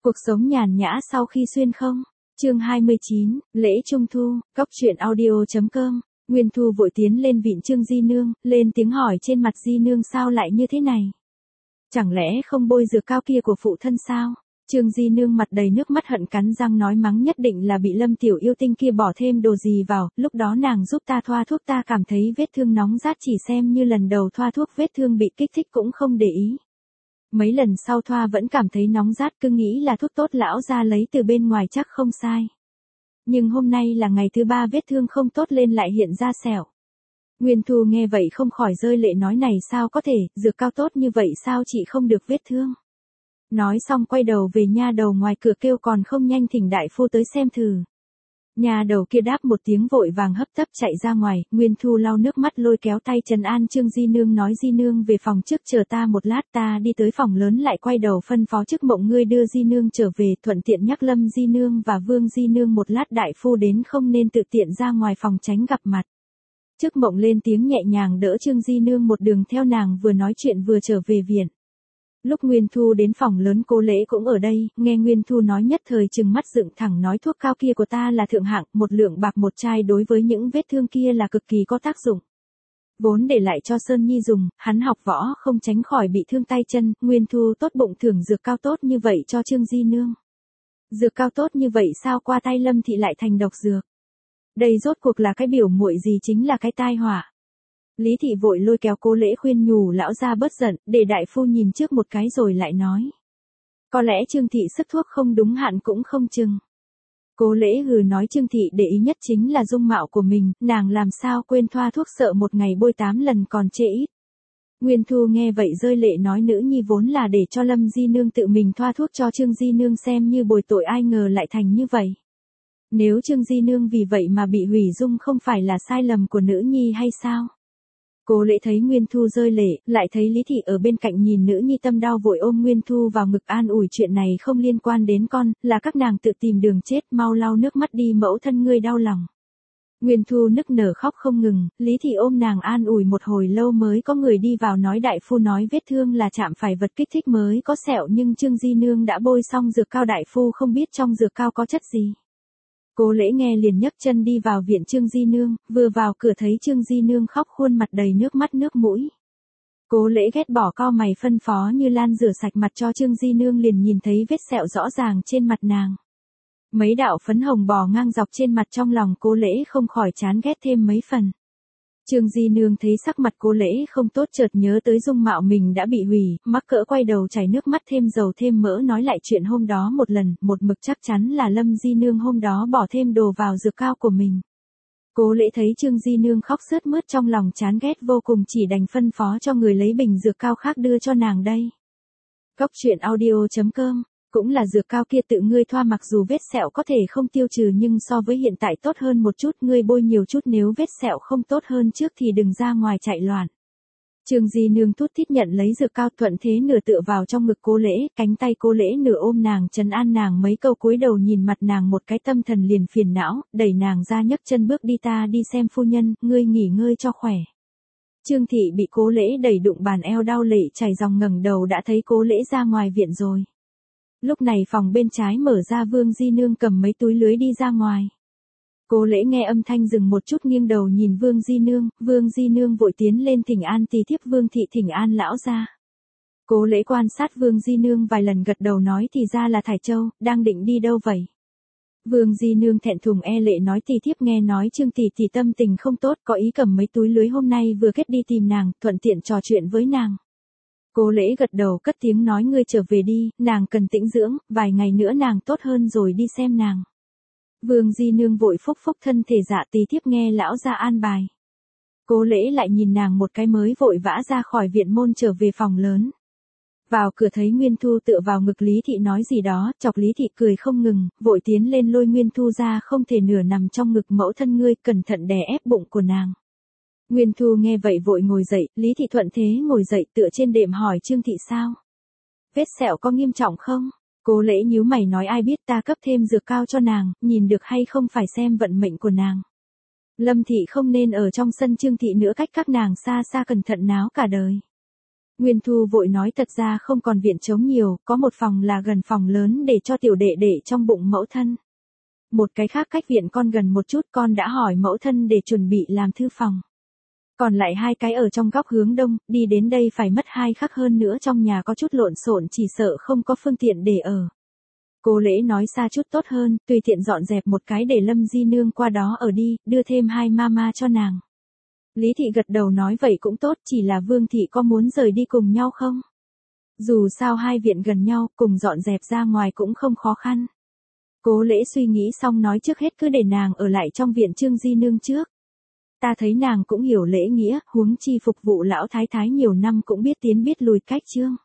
Cuộc sống nhàn nhã sau khi xuyên không? Chương 29, lễ Trung thu, Cóc truyện audio.com. Nguyên Thu vội tiến lên vịn Trương Di Nương, lên tiếng hỏi trên mặt Di Nương sao lại như thế này? Chẳng lẽ không bôi dược cao kia của phụ thân sao? Trương Di Nương mặt đầy nước mắt hận cắn răng nói mắng nhất định là bị Lâm tiểu yêu tinh kia bỏ thêm đồ gì vào, lúc đó nàng giúp ta thoa thuốc ta cảm thấy vết thương nóng rát chỉ xem như lần đầu thoa thuốc vết thương bị kích thích cũng không để ý. Mấy lần sau thoa vẫn cảm thấy nóng rát cứ nghĩ là thuốc tốt lão ra lấy từ bên ngoài chắc không sai. Nhưng hôm nay là ngày thứ 3 vết thương không tốt lên lại hiện ra sẹo. Nguyên Thu nghe vậy không khỏi rơi lệ nói này sao có thể, dược cao tốt như vậy sao chị không được vết thương. Nói xong quay đầu về nha đầu ngoài cửa kêu còn không nhanh thỉnh đại phu tới xem thử. Nhà đầu kia đáp một tiếng vội vàng hấp tấp chạy ra ngoài, Nguyên Thu lau nước mắt lôi kéo tay trấn an Trương Di Nương nói Di Nương về phòng trước chờ ta một lát ta đi tới phòng lớn lại quay đầu phân phó chức mộng ngươi đưa Di Nương trở về thuận tiện nhắc Lâm Di Nương và Vương Di Nương một lát đại phu đến không nên tự tiện ra ngoài phòng tránh gặp mặt. Chức mộng lên tiếng nhẹ nhàng đỡ Trương Di Nương một đường theo nàng vừa nói chuyện vừa trở về viện. Lúc Nguyên Thu đến phòng lớn Cố Lễ cũng ở đây, nghe Nguyên Thu nói nhất thời trừng mắt dựng thẳng nói thuốc cao kia của ta là thượng hạng, 1 lượng bạc 1 chai đối với những vết thương kia là cực kỳ có tác dụng. Vốn để lại cho Sơn Nhi dùng, hắn học võ không tránh khỏi bị thương tay chân, Nguyên Thu tốt bụng thưởng dược cao tốt như vậy cho Trương Di Nương. Dược cao tốt như vậy sao qua tay Lâm thị lại thành độc dược? Đây rốt cuộc là cái biểu muội gì chính là cái tai họa. Lý thị vội lôi kéo Cố Lễ khuyên nhủ lão gia bớt giận, để đại phu nhìn trước một cái rồi lại nói. Có lẽ Trương thị sức thuốc không đúng hạn cũng không chừng. Cố Lễ hừ nói Trương thị để ý nhất chính là dung mạo của mình, nàng làm sao quên thoa thuốc sợ một ngày bôi 8 lần còn trễ ít. Nguyên Thu nghe vậy rơi lệ nói nữ nhi vốn là để cho Lâm Di Nương tự mình thoa thuốc cho Trương Di Nương xem như bồi tội ai ngờ lại thành như vậy. Nếu Trương Di Nương vì vậy mà bị hủy dung không phải là sai lầm của nữ nhi hay sao? Cố Lễ thấy Nguyên Thu rơi lệ, lại thấy Lý thị ở bên cạnh nhìn nữ nhi tâm đau vội ôm Nguyên Thu vào ngực an ủi chuyện này không liên quan đến con, là các nàng tự tìm đường chết mau lau nước mắt đi mẫu thân ngươi đau lòng. Nguyên Thu nức nở khóc không ngừng, Lý thị ôm nàng an ủi một hồi lâu mới có người đi vào nói đại phu nói vết thương là chạm phải vật kích thích mới có sẹo nhưng Trương Di Nương đã bôi xong dược cao đại phu không biết trong dược cao có chất gì. Cố Lễ nghe liền nhấc chân đi vào viện Trương Di Nương, vừa vào cửa thấy Trương Di Nương khóc khuôn mặt đầy nước mắt nước mũi. Cố Lễ ghét bỏ cau mày phân phó Như Lan rửa sạch mặt cho Trương Di Nương liền nhìn thấy vết sẹo rõ ràng trên mặt nàng. Mấy đạo phấn hồng bò ngang dọc trên mặt trong lòng Cố Lễ không khỏi chán ghét thêm mấy phần. Trương Di Nương thấy sắc mặt Cố Lễ không tốt chợt nhớ tới dung mạo mình đã bị hủy, mắc cỡ quay đầu chảy nước mắt thêm dầu thêm mỡ nói lại chuyện hôm đó một lần, một mực chắc chắn là Lâm Di Nương hôm đó bỏ thêm đồ vào dược cao của mình. Cố Lễ thấy Trương Di Nương khóc sướt mướt trong lòng chán ghét vô cùng chỉ đành phân phó cho người lấy bình dược cao khác đưa cho nàng đây. Cóc truyện audio.com. Cũng là dược cao kia tự ngươi thoa mặc dù vết sẹo có thể không tiêu trừ nhưng so với hiện tại tốt hơn một chút ngươi bôi nhiều chút nếu vết sẹo không tốt hơn trước thì đừng ra ngoài chạy loạn. Trương Di Nương thút thít nhận lấy dược cao thuận thế nửa tựa vào trong ngực Cố Lễ, cánh tay Cố Lễ nửa ôm nàng trấn an nàng mấy câu cúi đầu nhìn mặt nàng một cái tâm thần liền phiền não, đẩy nàng ra nhấc chân bước đi ta đi xem phu nhân, ngươi nghỉ ngơi cho khỏe. Trương thị bị Cố Lễ đẩy đụng bàn eo đau lệ chảy dòng ngẩng đầu đã thấy Cố Lễ ra ngoài viện rồi. Lúc này phòng bên trái mở ra Vương Di Nương cầm mấy túi lưới đi ra ngoài. Cố Lễ nghe âm thanh dừng một chút nghiêng đầu nhìn Vương Di Nương vội tiến lên thỉnh an tỳ thiếp Vương thị thỉnh an lão gia. Cố Lễ quan sát Vương Di Nương vài lần gật đầu nói thì ra là Thải Châu, đang định đi đâu vậy? Vương Di Nương thẹn thùng e lệ nói tỳ thiếp nghe nói Trương tỷ tỷ tâm tình không tốt có ý cầm mấy túi lưới hôm nay vừa kết đi tìm nàng, thuận tiện trò chuyện với nàng. Cố Lễ gật đầu cất tiếng nói ngươi trở về đi, nàng cần tĩnh dưỡng, vài ngày nữa nàng tốt hơn rồi đi xem nàng. Vương Di Nương vội phúc phúc thân thể dạ tỳ thiếp nghe lão gia an bài. Cố Lễ lại nhìn nàng một cái mới vội vã ra khỏi viện môn trở về phòng lớn. Vào cửa thấy Nguyên Thu tựa vào ngực Lý thị nói gì đó, chọc Lý thị cười không ngừng, vội tiến lên lôi Nguyên Thu ra không thể nửa nằm trong ngực mẫu thân ngươi cẩn thận đè ép bụng của nàng. Nguyên Thu nghe vậy vội ngồi dậy, Lý thị thuận thế ngồi dậy tựa trên đệm hỏi Trương thị sao? Vết sẹo có nghiêm trọng không? Cố Lễ nhíu mày nói ai biết ta cấp thêm dược cao cho nàng, nhìn được hay không phải xem vận mệnh của nàng. Lâm thị không nên ở trong sân Trương thị nữa cách các nàng xa xa cẩn thận náo cả đời. Nguyên Thu vội nói thật ra không còn viện trống nhiều, có một phòng là gần phòng lớn để cho tiểu đệ đệ trong bụng mẫu thân. Một cái khác cách viện con gần một chút, con đã hỏi mẫu thân để chuẩn bị làm thư phòng. Còn lại hai cái ở trong góc hướng đông, đi đến đây phải mất 2 khắc, hơn nữa trong nhà có chút lộn xộn, chỉ sợ không có phương tiện để ở. Cố Lễ nói xa chút tốt hơn, tùy tiện dọn dẹp một cái để Lâm Di Nương qua đó ở đi, đưa thêm 2 mama cho nàng. Lý Thị gật đầu nói vậy cũng tốt, chỉ là Vương Thị có muốn rời đi cùng nhau không? Dù sao hai viện gần nhau, cùng dọn dẹp ra ngoài cũng không khó khăn. Cố Lễ suy nghĩ xong nói trước hết cứ để nàng ở lại trong viện Trương Di Nương trước. Ta thấy nàng cũng hiểu lễ nghĩa, huống chi phục vụ lão thái thái nhiều năm cũng biết tiến biết lùi cách Trương.